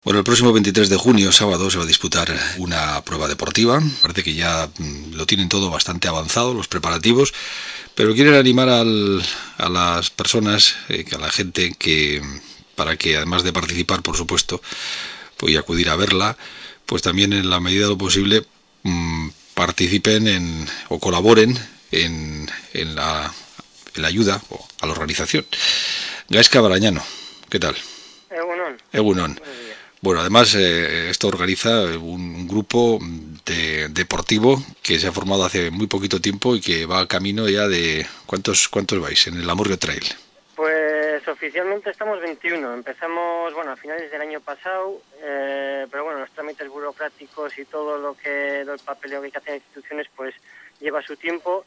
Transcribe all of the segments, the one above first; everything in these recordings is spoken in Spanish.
Bueno, el próximo 23 de junio, sábado, se va a disputar una prueba deportiva. Parece que ya lo tienen todo bastante avanzado, los preparativos, pero quieren animar a las personas, a la gente, para que además de participar, por supuesto, pues, y acudir a verla, pues también en la medida de lo posible participen o colaboren en la ayuda a la organización. Gaisca Barañano, ¿qué tal? Egunon, Egunon. buenos días. Bueno, además esto organiza un grupo deportivo que se ha formado hace muy poquito tiempo y que va camino ya de... ¿Cuántos vais en el Amurrio Trail? Pues oficialmente estamos 21. Empezamos, bueno, a finales del año pasado, pero bueno, los trámites burocráticos y el papeleo que hay que hacer en instituciones, pues lleva su tiempo.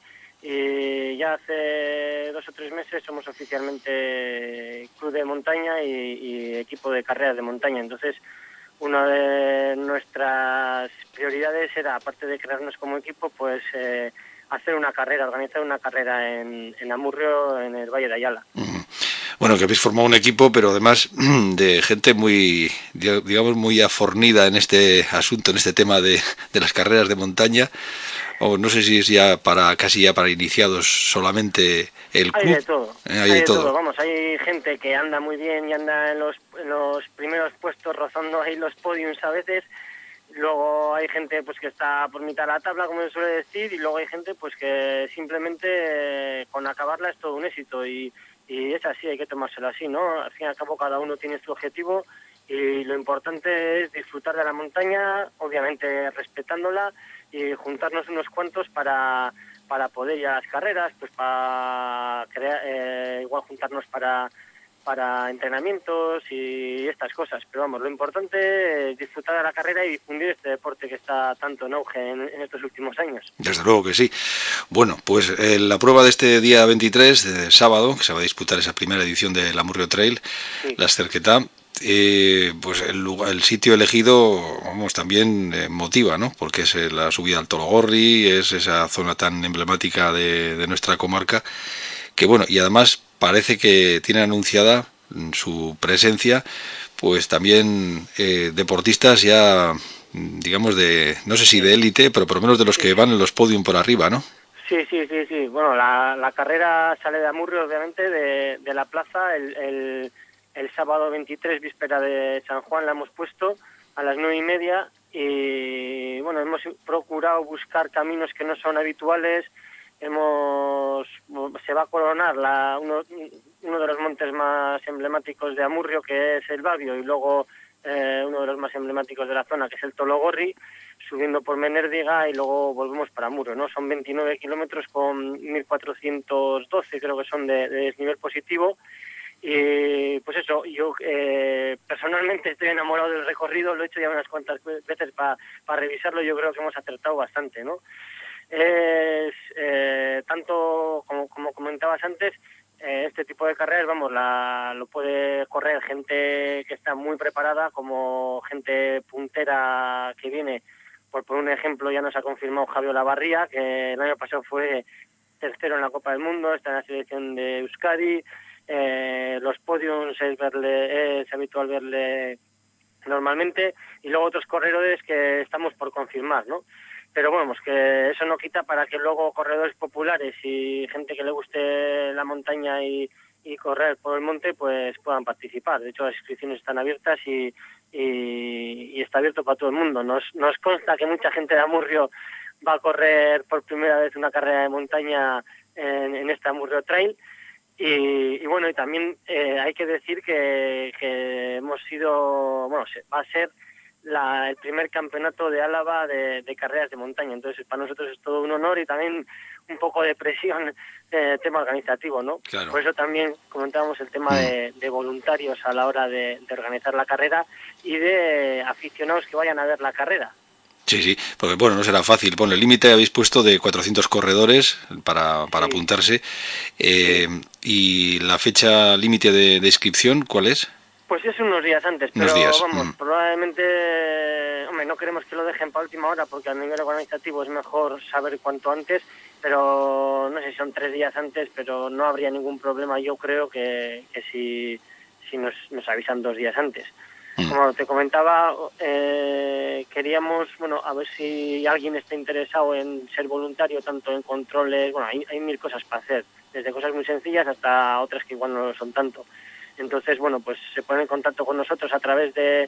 Y ya hace 2 o 3 meses somos oficialmente club de montaña y equipo de carreras de montaña. Entonces, una de nuestras prioridades era, aparte de crearnos como equipo, pues hacer una carrera, organizar una carrera en Amurrio, en el Valle de Ayala. Bueno, que habéis formado un equipo, pero además de gente muy, digamos, muy afornida en este asunto, en este tema de las carreras de montaña. O no sé si es casi ya para iniciados solamente el Hay club. de todo, Hay hay de de todo, todo. vamos, hay gente que anda muy bien y anda en los primeros puestos rozando ahí los podiums a veces. Luego hay gente pues que está por mitad de la tabla, como se suele decir, y luego hay gente pues que simplemente con acabarla es todo un éxito y es así, hay que tomárselo así, ¿no? Al fin y al cabo cada uno tiene su objetivo y lo importante es disfrutar de la montaña, obviamente respetándola y juntarnos unos cuantos para poder ir a las carreras, pues para crear, igual juntarnos para entrenamientos y estas cosas. Pero vamos, lo importante es disfrutar de la carrera y difundir este deporte que está tanto en auge en estos últimos años. Desde luego que sí. Bueno, pues la prueba de este día 23, de sábado, que se va a disputar esa primera edición del Amurrio Trail, Sí. la Cerquetá, pues el sitio elegido, vamos, también motiva, ¿no? Porque es la subida al Tologorri, es esa zona tan emblemática de nuestra comarca, que bueno, y además parece que tiene anunciada su presencia, pues también deportistas ya, digamos, no sé si Sí, de élite, pero por lo menos de los sí, que sí. van en los podium por arriba, ¿no? Sí, sí, sí, sí. Bueno, la carrera sale de Amurrio, obviamente, de la plaza. El sábado 23, víspera de San Juan, la hemos puesto a las 9:30. Y bueno, hemos procurado buscar caminos que no son habituales. Se va a coronar uno de los montes más emblemáticos de Amurrio, que es el Babio, y luego uno de los más emblemáticos de la zona, que es el Tologorri, subiendo por Menérdiga y luego volvemos para Muro, ¿no? Son 29 kilómetros con 1.412, creo que son de desnivel positivo. Y pues eso, yo personalmente estoy enamorado del recorrido, lo he hecho ya unas cuantas veces para revisarlo, yo creo que hemos acertado bastante, ¿no? Es tanto como comentabas antes, este tipo de carreras, vamos, lo puede correr gente que está muy preparada, como gente puntera que viene. Por un ejemplo, ya nos ha confirmado Javier Lavarría, que el año pasado fue tercero en la Copa del Mundo, está en la selección de Euskadi. Los podiums es habitual verle normalmente, y luego otros corredores que estamos por confirmar, ¿no? Pero bueno, pues que eso no quita para que luego corredores populares y gente que le guste la montaña y correr por el monte, pues puedan participar. De hecho, las inscripciones están abiertas y está abierto para todo el mundo. Nos consta que mucha gente de Amurrio va a correr por primera vez una carrera de montaña en este Amurrio Trail. Y bueno, y también hay que decir que hemos sido, bueno, va a ser el primer campeonato de Álava de carreras de montaña. Entonces, para nosotros es todo un honor y también un poco de presión, tema organizativo, ¿no? Claro. Por eso también comentábamos el tema de voluntarios a la hora de organizar la carrera y de aficionados que vayan a ver la carrera. Sí, sí, porque bueno, no será fácil. Bueno, el límite habéis puesto de 400 corredores para Sí, apuntarse. sí. ¿Y la fecha límite de inscripción cuál es? Pues es unos días antes, Unos pero días. vamos, probablemente, hombre, no queremos que lo dejen para última hora porque a nivel organizativo es mejor saber cuanto antes, pero no sé si son 3 días antes, pero no habría ningún problema, yo creo que si nos avisan 2 días antes. Como te comentaba, queríamos, bueno, a ver si alguien está interesado en ser voluntario, tanto en controles, bueno, hay 1000 cosas para hacer, desde cosas muy sencillas hasta otras que igual no lo son tanto. Entonces, bueno, pues se ponen en contacto con nosotros a través de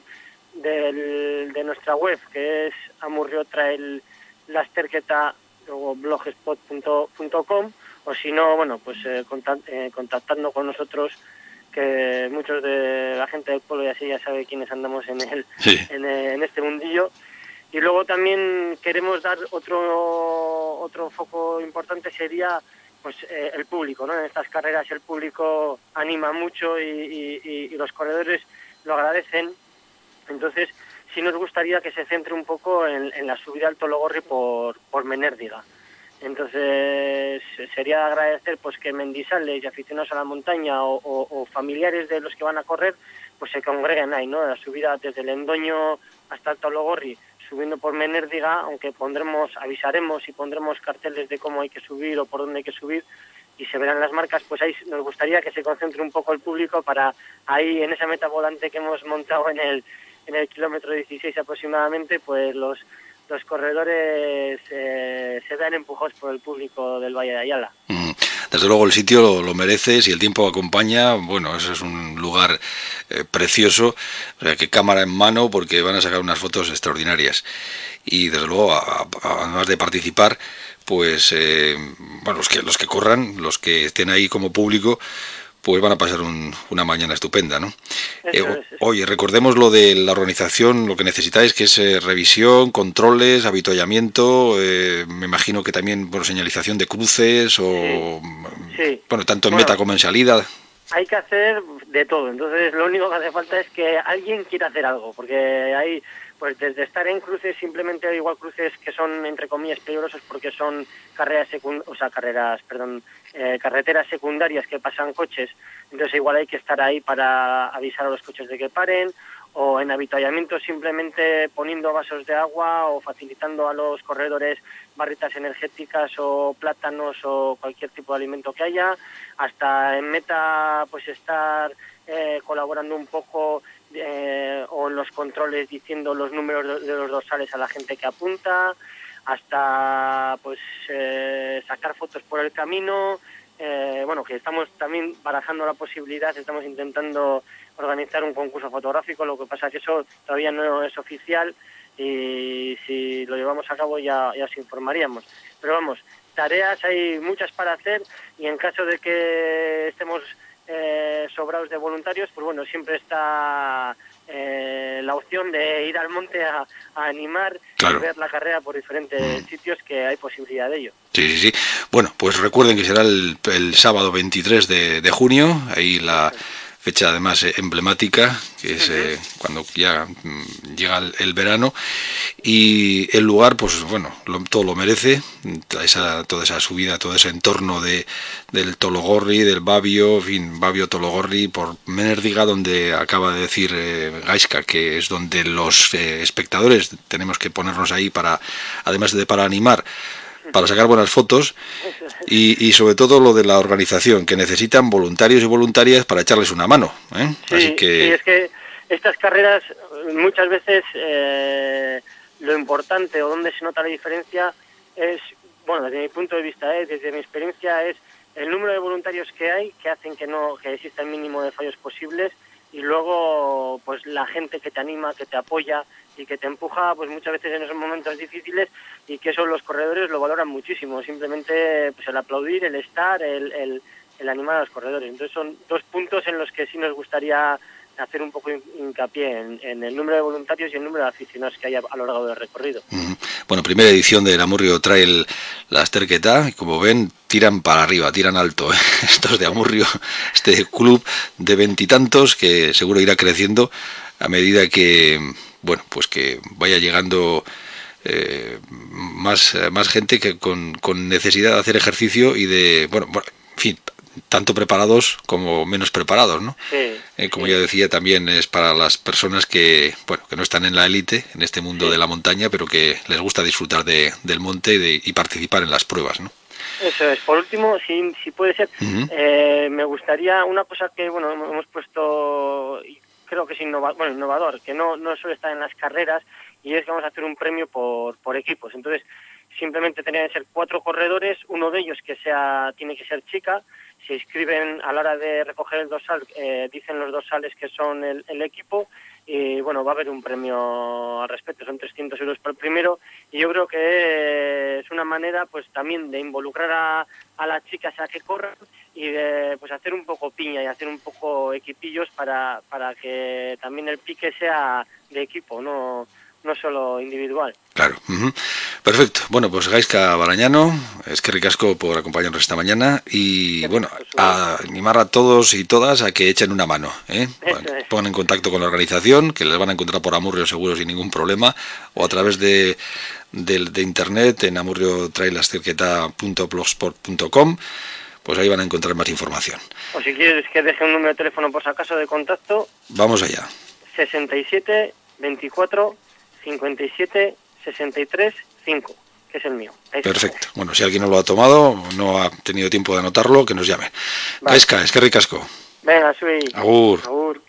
nuestra web, que es Amurrio Trail Lasterketa, luego blogspot.com, o si no, bueno, pues contactando con nosotros, que muchos de la gente del pueblo y así ya sabe quiénes andamos Sí. en este mundillo. Y luego también queremos dar otro foco importante, sería pues el público, ¿no? En estas carreras el público anima mucho y los corredores lo agradecen. Entonces sí nos gustaría que se centre un poco en la subida al Tologorri por Menérdiga. Entonces sería agradecer pues que mendizales y aficionados a la montaña o familiares de los que van a correr pues se congreguen ahí, ¿no? La subida desde el Endoño hasta el Tologorri, subiendo por Menérdiga, aunque avisaremos y pondremos carteles de cómo hay que subir o por dónde hay que subir, y se verán las marcas, pues ahí nos gustaría que se concentre un poco el público para ahí en esa meta volante que hemos montado en el kilómetro 16 aproximadamente, pues los corredores se vean empujados por el público del Valle de Ayala. Desde luego el sitio lo merece, si el tiempo acompaña, bueno, ese es un lugar precioso, o sea que cámara en mano porque van a sacar unas fotos extraordinarias. Y desde luego, además de participar, pues bueno, los que corran, los que estén ahí como público, pues van a pasar una mañana estupenda, ¿no? Eso es. Oye, recordemos lo de la organización, lo que necesitáis, que es revisión, controles, avituallamiento, me imagino que también, bueno, señalización de cruces o... Sí. Bueno, tanto en meta como en salida. Hay que hacer de todo, entonces lo único que hace falta es que alguien quiera hacer algo, porque hay, pues desde estar en cruces, simplemente igual cruces que son, entre comillas, peligrosos porque son carreteras secundarias que pasan coches, entonces igual hay que estar ahí para avisar a los coches de que paren, o en avituallamiento simplemente poniendo vasos de agua o facilitando a los corredores barritas energéticas o plátanos o cualquier tipo de alimento que haya, hasta en meta pues estar colaborando un poco o en los controles diciendo los números de los dorsales a la gente que apunta, hasta pues sacar fotos por el camino. Bueno, que estamos también barajando la posibilidad, estamos intentando organizar un concurso fotográfico, lo que pasa es que eso todavía no es oficial y si lo llevamos a cabo ya os informaríamos. Pero vamos, tareas hay muchas para hacer y en caso de que estemos sobrados de voluntarios, pues bueno, siempre está la opción de ir al monte a animar, claro, y ver la carrera por diferentes sitios que hay posibilidad de ello. Sí. Bueno, pues recuerden que será el sábado 23 de junio, ahí la fecha además emblemática, que es cuando ya llega el verano, y el lugar, pues bueno, todo lo merece, toda esa subida, todo ese entorno del Tologorri, del Babio, en fin, Babio Tologorri, por Menérdiga, donde acaba de decir Gaiska, que es donde los espectadores tenemos que ponernos ahí además de para animar, para sacar buenas fotos y sobre todo lo de la organización, que necesitan voluntarios y voluntarias para echarles una mano, ¿eh? Sí, así que... sí, es que estas carreras muchas veces lo importante o donde se nota la diferencia es, bueno, desde mi punto de vista, desde mi experiencia, es el número de voluntarios que hay, que hacen que exista el mínimo de fallos posibles, y luego pues la gente que te anima, que te apoya y que te empuja pues muchas veces en esos momentos difíciles, y que eso los corredores lo valoran muchísimo, simplemente pues el aplaudir, el estar, el animar a los corredores. Entonces son dos puntos en los que sí nos gustaría hacer un poco hincapié en el número de voluntarios y el número de aficionados que hay a lo largo del recorrido. Bueno, primera edición del Amurrio Trail Lasterketa, y como ven, tiran para arriba, tiran alto, ¿eh? Estos de Amurrio, este club de veintitantos que seguro irá creciendo a medida que, bueno, pues que vaya llegando más gente que con necesidad de hacer ejercicio y de, bueno, en fin, tanto preparados como menos preparados, ¿no? Sí, como ya decía, también es para las personas que, bueno, que no están en la élite, en este mundo de la montaña, pero que les gusta disfrutar del monte y participar en las pruebas, ¿no? Eso es. Por último, si puede ser, me gustaría una cosa que, bueno, hemos puesto, y creo que es innovador, que no suele estar en las carreras, y es que vamos a hacer un premio por equipos. Entonces, simplemente tenían que ser 4 corredores, uno de ellos tiene que ser chica. Se inscriben a la hora de recoger el dorsal, dicen los dorsales que son el equipo, y bueno, va a haber un premio al respecto, son 300 euros por el primero, y yo creo que es una manera pues también de involucrar a las chicas a que corran, y de pues hacer un poco piña y hacer un poco equipillos para que también el pique sea de equipo, no solo individual. Claro. Perfecto. Bueno, pues Gaizka Barañano, eskerrik asko por acompañarnos esta mañana, y bueno, a animar a todos y todas a que echen una mano, ¿eh? Bueno, pongan en contacto con la organización, que les van a encontrar por Amurrio seguro sin ningún problema, o a través de internet en amurriotrailascirqueta.blogspot.com, pues ahí van a encontrar más información. O si quieres que deje un número de teléfono por si acaso de contacto. Vamos allá. 67 24 57 63 5, que es el mío. Perfecto. Bueno, si alguien no lo ha tomado, no ha tenido tiempo de anotarlo, que nos llame. Gaizka, eskerrik asko. Venga, Sui. Agur. Agur.